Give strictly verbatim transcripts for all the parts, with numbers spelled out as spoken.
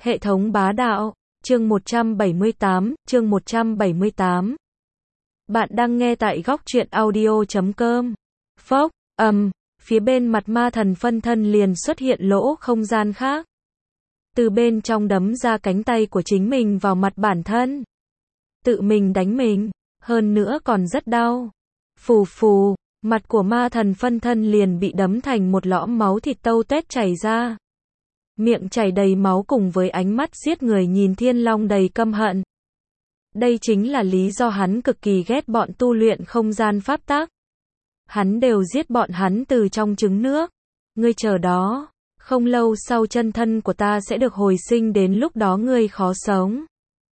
Hệ thống bá đạo, chương một trăm bảy mươi tám, chương một trăm bảy mươi tám. Bạn đang nghe tại góc truyện audio chấm com. Phốc, ầm, phía bên mặt ma thần phân thân liền xuất hiện lỗ không gian khác. Từ bên trong đấm ra cánh tay của chính mình vào mặt bản thân. Tự mình đánh mình, hơn nữa còn rất đau. Phù phù, mặt của ma thần phân thân liền bị đấm thành một lõm máu thịt tâu tuét chảy ra. Miệng chảy đầy máu cùng với ánh mắt giết người nhìn Thiên Long đầy căm hận. Đây chính là lý do hắn cực kỳ ghét bọn tu luyện không gian pháp tắc. Hắn đều giết bọn hắn từ trong trứng nước. Ngươi chờ đó, không lâu sau chân thân của ta sẽ được hồi sinh, đến lúc đó ngươi khó sống.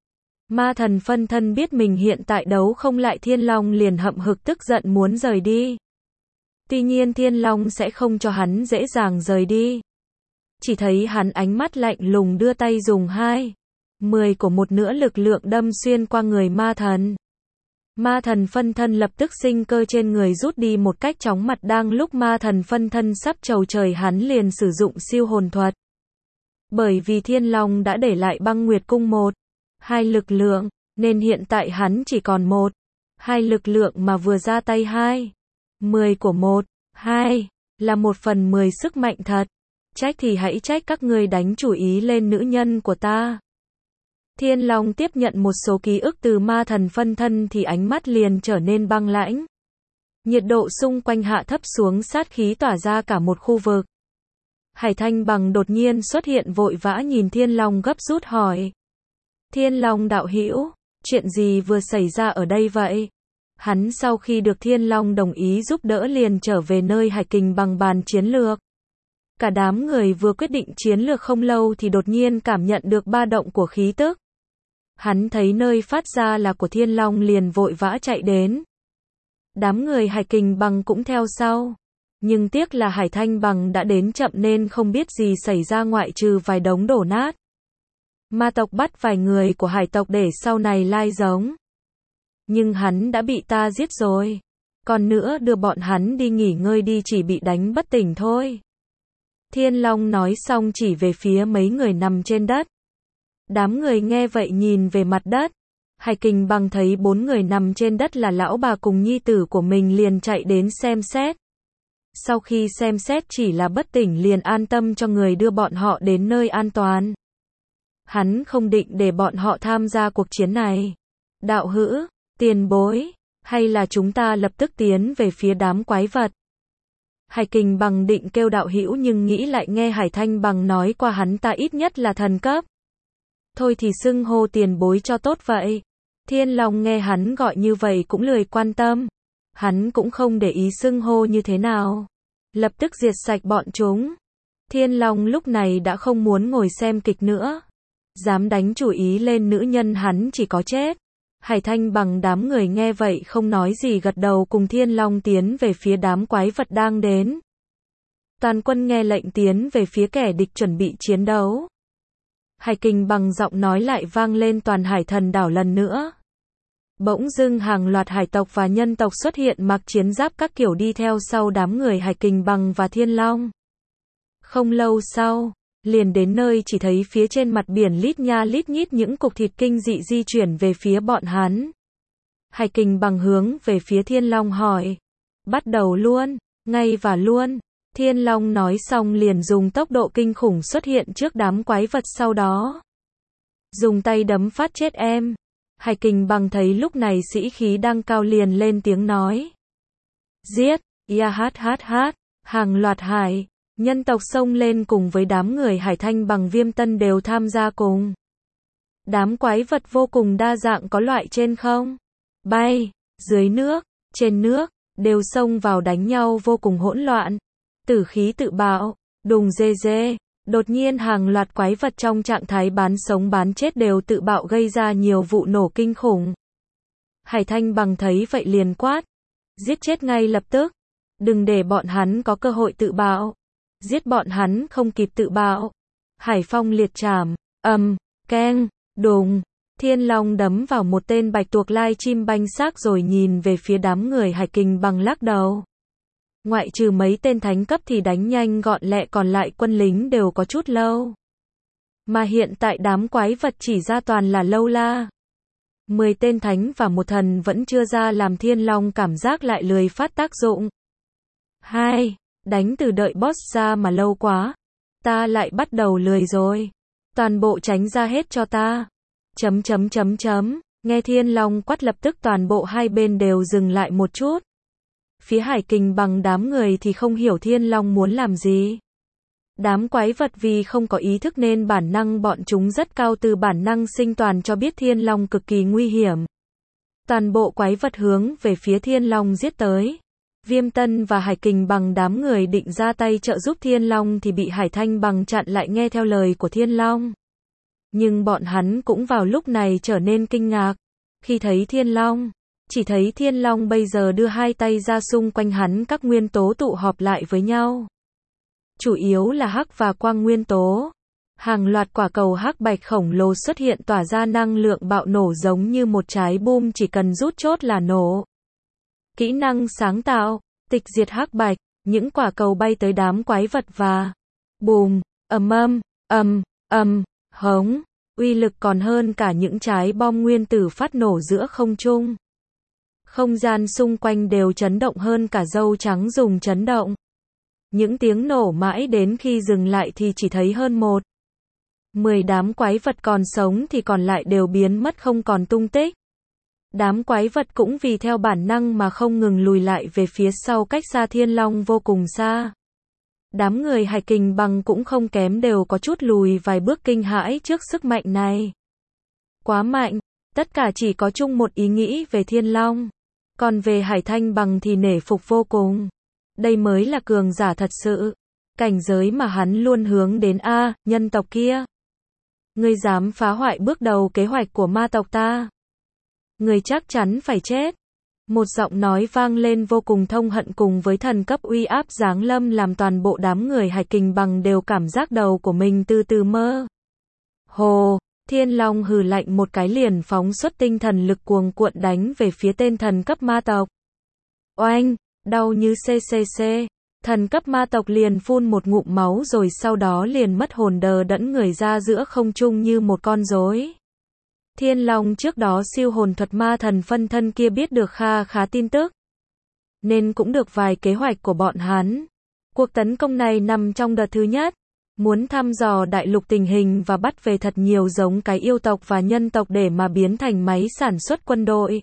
Ma thần phân thân biết mình hiện tại đấu không lại Thiên Long liền hậm hực tức giận muốn rời đi. Tuy nhiên Thiên Long sẽ không cho hắn dễ dàng rời đi. Chỉ thấy hắn ánh mắt lạnh lùng đưa tay dùng hai mười của một nửa lực lượng đâm xuyên qua người ma thần. Ma thần phân thân lập tức sinh cơ trên người rút đi một cách chóng mặt. Đang lúc ma thần phân thân sắp chầu trời, hắn liền sử dụng siêu hồn thuật. Bởi vì Thiên Long đã để lại băng nguyệt cung một, hai lực lượng, nên hiện tại hắn chỉ còn một, hai lực lượng mà vừa ra tay hai, mười của một, hai, là một phần mười sức mạnh thật. Trách thì hãy trách các ngươi đánh chủ ý lên nữ nhân của ta. Thiên Long tiếp nhận một số ký ức từ ma thần phân thân thì ánh mắt liền trở nên băng lãnh. Nhiệt độ xung quanh hạ thấp xuống, sát khí tỏa ra cả một khu vực. Hải Thanh Bằng đột nhiên xuất hiện vội vã nhìn Thiên Long gấp rút hỏi. Thiên Long đạo hữu, chuyện gì vừa xảy ra ở đây vậy? Hắn sau khi được Thiên Long đồng ý giúp đỡ liền trở về nơi Hải Kình Bằng bàn chiến lược. Cả đám người vừa quyết định chiến lược không lâu thì đột nhiên cảm nhận được ba động của khí tức. Hắn thấy nơi phát ra là của Thiên Long liền vội vã chạy đến. Đám người Hải Kình Bằng cũng theo sau. Nhưng tiếc là Hải Thanh Bằng đã đến chậm nên không biết gì xảy ra ngoại trừ vài đống đổ nát. Ma tộc bắt vài người của hải tộc để sau này lai giống. Nhưng hắn đã bị ta giết rồi. Còn nữa đưa bọn hắn đi nghỉ ngơi đi, chỉ bị đánh bất tỉnh thôi. Thiên Long nói xong chỉ về phía mấy người nằm trên đất. Đám người nghe vậy nhìn về mặt đất. Hải Kình Bằng thấy bốn người nằm trên đất là lão bà cùng nhi tử của mình liền chạy đến xem xét. Sau khi xem xét chỉ là bất tỉnh liền an tâm cho người đưa bọn họ đến nơi an toàn. Hắn không định để bọn họ tham gia cuộc chiến này. Đạo hữu, tiền bối, hay là chúng ta lập tức tiến về phía đám quái vật? Hải Kình Bằng định kêu đạo hữu nhưng nghĩ lại nghe Hải Thanh Bằng nói qua hắn ta ít nhất là thần cấp. Thôi thì xưng hô tiền bối cho tốt vậy. Thiên Long nghe hắn gọi như vậy cũng lười quan tâm. Hắn cũng không để ý xưng hô như thế nào. Lập tức diệt sạch bọn chúng. Thiên Long lúc này đã không muốn ngồi xem kịch nữa. Dám đánh chủ ý lên nữ nhân hắn chỉ có chết. Hải Thanh Bằng đám người nghe vậy không nói gì gật đầu cùng Thiên Long tiến về phía đám quái vật đang đến. Toàn quân nghe lệnh tiến về phía kẻ địch chuẩn bị chiến đấu. Hải Kình Bằng giọng nói lại vang lên toàn hải thần đảo lần nữa. Bỗng dưng hàng loạt hải tộc và nhân tộc xuất hiện mặc chiến giáp các kiểu đi theo sau đám người Hải Kình Bằng và Thiên Long. Không lâu sau, liền đến nơi chỉ thấy phía trên mặt biển lít nha lít nhít những cục thịt kinh dị di chuyển về phía bọn hắn. Hải Kình Bằng hướng về phía Thiên Long hỏi. Bắt đầu luôn, ngay và luôn. Thiên Long nói xong liền dùng tốc độ kinh khủng xuất hiện trước đám quái vật sau đó. Dùng tay đấm phát chết em. Hải Kình Bằng thấy lúc này sĩ khí đang cao liền lên tiếng nói. Giết, ya hát hát hát, hàng loạt hải. Nhân tộc xông lên cùng với đám người Hải Thanh Bằng Viêm Tân đều tham gia cùng. Đám quái vật vô cùng đa dạng, có loại trên không, bay, dưới nước, trên nước, đều xông vào đánh nhau vô cùng hỗn loạn. Tử khí tự bạo, đùng dê dê, đột nhiên hàng loạt quái vật trong trạng thái bán sống bán chết đều tự bạo gây ra nhiều vụ nổ kinh khủng. Hải Thanh Bằng thấy vậy liền quát. Giết chết ngay lập tức. Đừng để bọn hắn có cơ hội tự bạo. Giết bọn hắn không kịp tự bạo. Hải Phong liệt trảm, ầm, keng, đùng. Thiên Long đấm vào một tên bạch tuộc lai chim banh xác rồi nhìn về phía đám người Hải Kình Bằng lắc đầu. Ngoại trừ mấy tên thánh cấp thì đánh nhanh gọn lẹ, còn lại quân lính đều có chút lâu. Mà hiện tại đám quái vật chỉ ra toàn là lâu la. Mười tên thánh và một thần vẫn chưa ra làm Thiên Long cảm giác lại lười phát tác dụng. Hai, đánh từ đợi boss ra mà lâu quá. Ta lại bắt đầu lười rồi. Toàn bộ tránh ra hết cho ta. Chấm chấm chấm chấm. Nghe Thiên Long quát lập tức toàn bộ hai bên đều dừng lại một chút. Phía Hải Kình bằng đám người thì không hiểu Thiên Long muốn làm gì. Đám quái vật vì không có ý thức nên bản năng bọn chúng rất cao, từ bản năng sinh tồn cho biết Thiên Long cực kỳ nguy hiểm. Toàn bộ quái vật hướng về phía Thiên Long giết tới. Viêm Tân và Hải Kình bằng đám người định ra tay trợ giúp Thiên Long thì bị Hải Thanh bằng chặn lại nghe theo lời của Thiên Long. Nhưng bọn hắn cũng vào lúc này trở nên kinh ngạc. Khi thấy Thiên Long, chỉ thấy Thiên Long bây giờ đưa hai tay ra, xung quanh hắn các nguyên tố tụ họp lại với nhau. Chủ yếu là hắc và quang nguyên tố. Hàng loạt quả cầu hắc bạch khổng lồ xuất hiện tỏa ra năng lượng bạo nổ giống như một trái bom, chỉ cần rút chốt là nổ. Kỹ năng sáng tạo, tịch diệt hắc bạch, những quả cầu bay tới đám quái vật và bùm, ầm ầm, ầm, ầm, hống, uy lực còn hơn cả những trái bom nguyên tử phát nổ giữa không trung. Không gian xung quanh đều chấn động hơn cả dâu trắng dùng chấn động. Những tiếng nổ mãi đến khi dừng lại thì chỉ thấy hơn một. Mười đám quái vật còn sống thì còn lại đều biến mất không còn tung tích. Đám quái vật cũng vì theo bản năng mà không ngừng lùi lại về phía sau, cách xa Thiên Long vô cùng xa. Đám người Hải Kình bằng cũng không kém, đều có chút lùi vài bước kinh hãi trước sức mạnh này. Quá mạnh, tất cả chỉ có chung một ý nghĩ về Thiên Long. Còn về Hải Thanh bằng thì nể phục vô cùng. Đây mới là cường giả thật sự. Cảnh giới mà hắn luôn hướng đến. A, nhân tộc kia. Ngươi dám phá hoại bước đầu kế hoạch của ma tộc ta. Ngươi chắc chắn phải chết. Một giọng nói vang lên vô cùng thông hận cùng với thần cấp uy áp giáng lâm, làm toàn bộ đám người Hải Kình bằng đều cảm giác đầu của mình từ từ mơ. Hồ, Thiên Long hừ lạnh một cái liền phóng xuất tinh thần lực cuồng cuộn đánh về phía tên thần cấp ma tộc. Oanh, đau như ccc. Thần cấp ma tộc liền phun một ngụm máu rồi sau đó liền mất hồn, đờ đẫn người ra giữa không trung như một con rối. Thiên Long trước đó siêu hồn thuật ma thần phân thân kia biết được kha khá tin tức, nên cũng được vài kế hoạch của bọn hắn. Cuộc tấn công này nằm trong đợt thứ nhất, muốn thăm dò đại lục tình hình và bắt về thật nhiều giống cái yêu tộc và nhân tộc để mà biến thành máy sản xuất quân đội.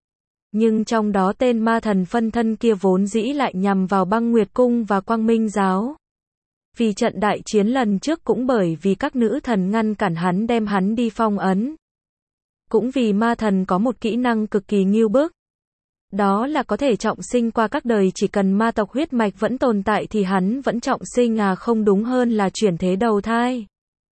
Nhưng trong đó tên ma thần phân thân kia vốn dĩ lại nhằm vào Băng Nguyệt Cung và Quang Minh Giáo. Vì trận đại chiến lần trước cũng bởi vì các nữ thần ngăn cản hắn đem hắn đi phong ấn. Cũng vì ma thần có một kỹ năng cực kỳ ngưu bức. Đó là có thể trọng sinh qua các đời, chỉ cần ma tộc huyết mạch vẫn tồn tại thì hắn vẫn trọng sinh, à không, đúng hơn là chuyển thế đầu thai.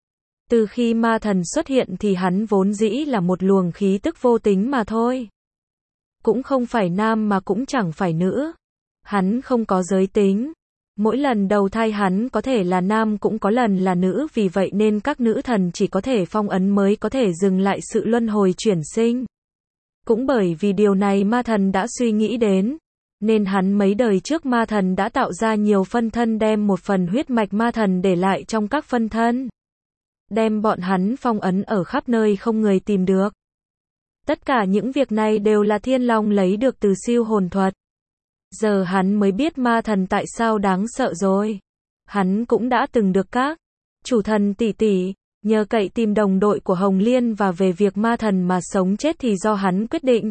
Từ khi ma thần xuất hiện thì hắn vốn dĩ là một luồng khí tức vô tính mà thôi. Cũng không phải nam mà cũng chẳng phải nữ. Hắn không có giới tính. Mỗi lần đầu thai hắn có thể là nam cũng có lần là nữ, vì vậy nên các nữ thần chỉ có thể phong ấn mới có thể dừng lại sự luân hồi chuyển sinh. Cũng bởi vì điều này ma thần đã suy nghĩ đến, nên hắn mấy đời trước ma thần đã tạo ra nhiều phân thân, đem một phần huyết mạch ma thần để lại trong các phân thân. Đem bọn hắn phong ấn ở khắp nơi không người tìm được. Tất cả những việc này đều là Thiên Long lấy được từ siêu hồn thuật. Giờ hắn mới biết ma thần tại sao đáng sợ rồi. Hắn cũng đã từng được các chủ thần tỷ tỷ nhờ cậy tìm đồng đội của Hồng Liên, và về việc ma thần mà sống chết thì do hắn quyết định.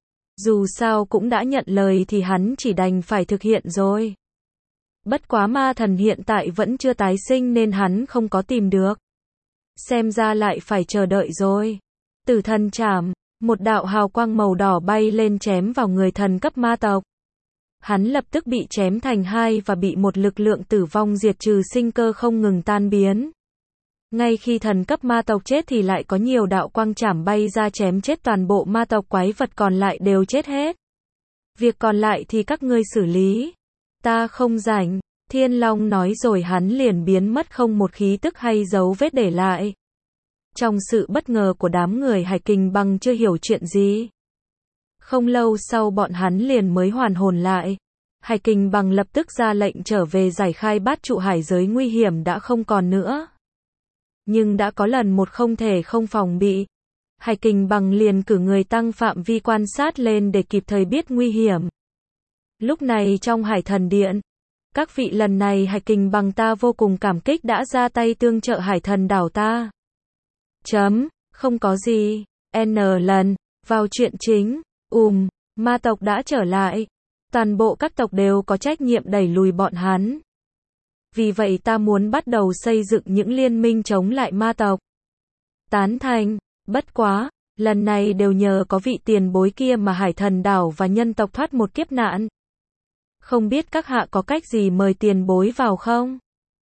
Dù sao cũng đã nhận lời thì hắn chỉ đành phải thực hiện rồi. Bất quá ma thần hiện tại vẫn chưa tái sinh nên hắn không có tìm được. Xem ra lại phải chờ đợi rồi. Tử thần chảm, một đạo hào quang màu đỏ bay lên chém vào người thần cấp ma tộc. Hắn lập tức bị chém thành hai và bị một lực lượng tử vong diệt trừ sinh cơ không ngừng tan biến. Ngay khi thần cấp ma tộc chết thì lại có nhiều đạo quang chảm bay ra chém chết toàn bộ ma tộc, quái vật còn lại đều chết hết. Việc còn lại thì các ngươi xử lý. Ta không rảnh, Thiên Long nói rồi hắn liền biến mất, không một khí tức hay dấu vết để lại. Trong sự bất ngờ của đám người Hải Kình bằng chưa hiểu chuyện gì. Không lâu sau bọn hắn liền mới hoàn hồn lại. Hải Kình bằng lập tức ra lệnh trở về giải khai bát trụ, hải giới nguy hiểm đã không còn nữa. Nhưng đã có lần một không thể không phòng bị. Hải Kình Bằng liền cử người tăng phạm vi quan sát lên để kịp thời biết nguy hiểm. Lúc này trong Hải Thần Điện, các vị lần này Hải Kình Bằng ta vô cùng cảm kích đã ra tay tương trợ Hải Thần đảo ta. Chấm, không có gì. N lần, vào chuyện chính, ùm, ma tộc đã trở lại. Toàn bộ các tộc đều có trách nhiệm đẩy lùi bọn hắn. Vì vậy ta muốn bắt đầu xây dựng những liên minh chống lại ma tộc. Tán thành, bất quá, lần này đều nhờ có vị tiền bối kia mà Hải Thần đảo và nhân tộc thoát một kiếp nạn. Không biết các hạ có cách gì mời tiền bối vào không?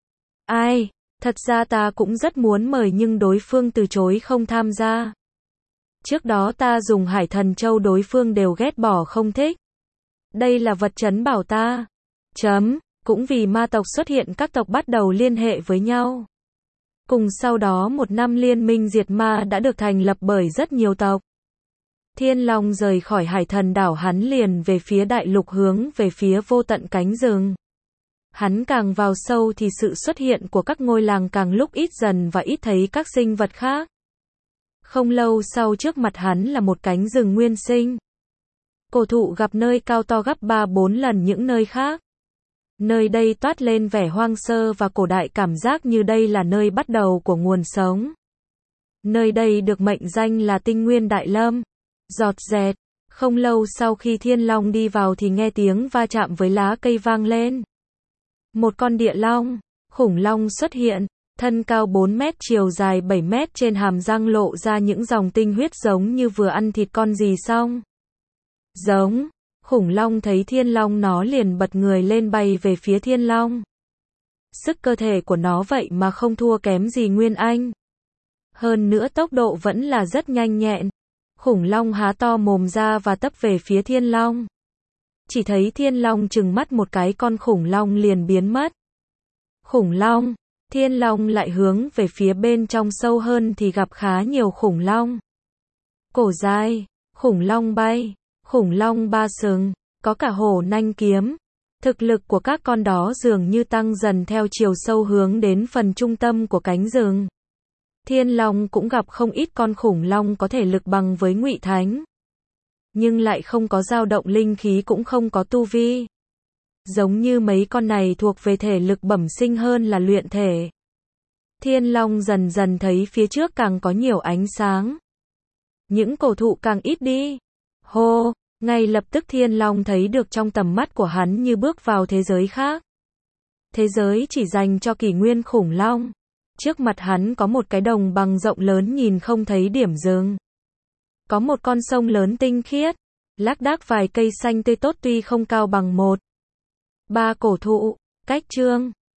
Ai, thật ra ta cũng rất muốn mời nhưng đối phương từ chối không tham gia. Trước đó ta dùng Hải Thần Châu đối phương đều ghét bỏ không thích. Đây là vật trấn bảo ta. Chấm, cũng vì ma tộc xuất hiện các tộc bắt đầu liên hệ với nhau. Cùng sau đó một năm liên minh diệt ma đã được thành lập bởi rất nhiều tộc. Thiên Long rời khỏi Hải Thần đảo hắn liền về phía đại lục hướng về phía vô tận cánh rừng. Hắn càng vào sâu thì sự xuất hiện của các ngôi làng càng lúc ít dần và ít thấy các sinh vật khác. Không lâu sau trước mặt hắn là một cánh rừng nguyên sinh. Cổ thụ gặp nơi cao to gấp ba bốn lần những nơi khác. Nơi đây toát lên vẻ hoang sơ và cổ đại cảm giác như đây là nơi bắt đầu của nguồn sống. Nơi đây được mệnh danh là Tinh Nguyên Đại Lâm. Giọt dẹt, không lâu sau khi Thiên Long đi vào thì nghe tiếng va chạm với lá cây vang lên. Một con địa long, khủng long xuất hiện, thân cao bốn mét chiều dài bảy mét trên hàm răng lộ ra những dòng tinh huyết giống như vừa ăn thịt con gì xong. Giống, khủng long thấy Thiên Long nó liền bật người lên bay về phía Thiên Long. Sức cơ thể của nó vậy mà không thua kém gì Nguyên Anh. Hơn nữa tốc độ vẫn là rất nhanh nhẹn. Khủng long há to mồm ra và tấp về phía Thiên Long. Chỉ thấy Thiên Long trừng mắt một cái con khủng long liền biến mất. Khủng long, Thiên Long lại hướng về phía bên trong sâu hơn thì gặp khá nhiều khủng long. Cổ dài, khủng long bay, khủng long ba sừng, có cả hổ nanh kiếm. Thực lực của các con đó dường như tăng dần theo chiều sâu hướng đến phần trung tâm của cánh rừng. Thiên Long cũng gặp không ít con khủng long có thể lực bằng với Ngụy Thánh. Nhưng lại không có dao động linh khí cũng không có tu vi. Giống như mấy con này thuộc về thể lực bẩm sinh hơn là luyện thể. Thiên Long dần dần thấy phía trước càng có nhiều ánh sáng. Những cổ thụ càng ít đi. Hô, ngay lập tức Thiên Long thấy được trong tầm mắt của hắn như bước vào thế giới khác. Thế giới chỉ dành cho kỷ nguyên khủng long. Trước mặt hắn có một cái đồng bằng rộng lớn nhìn không thấy điểm dừng. Có một con sông lớn tinh khiết, lác đác vài cây xanh tươi tốt tuy không cao bằng một. Ba cổ thụ, cách chương.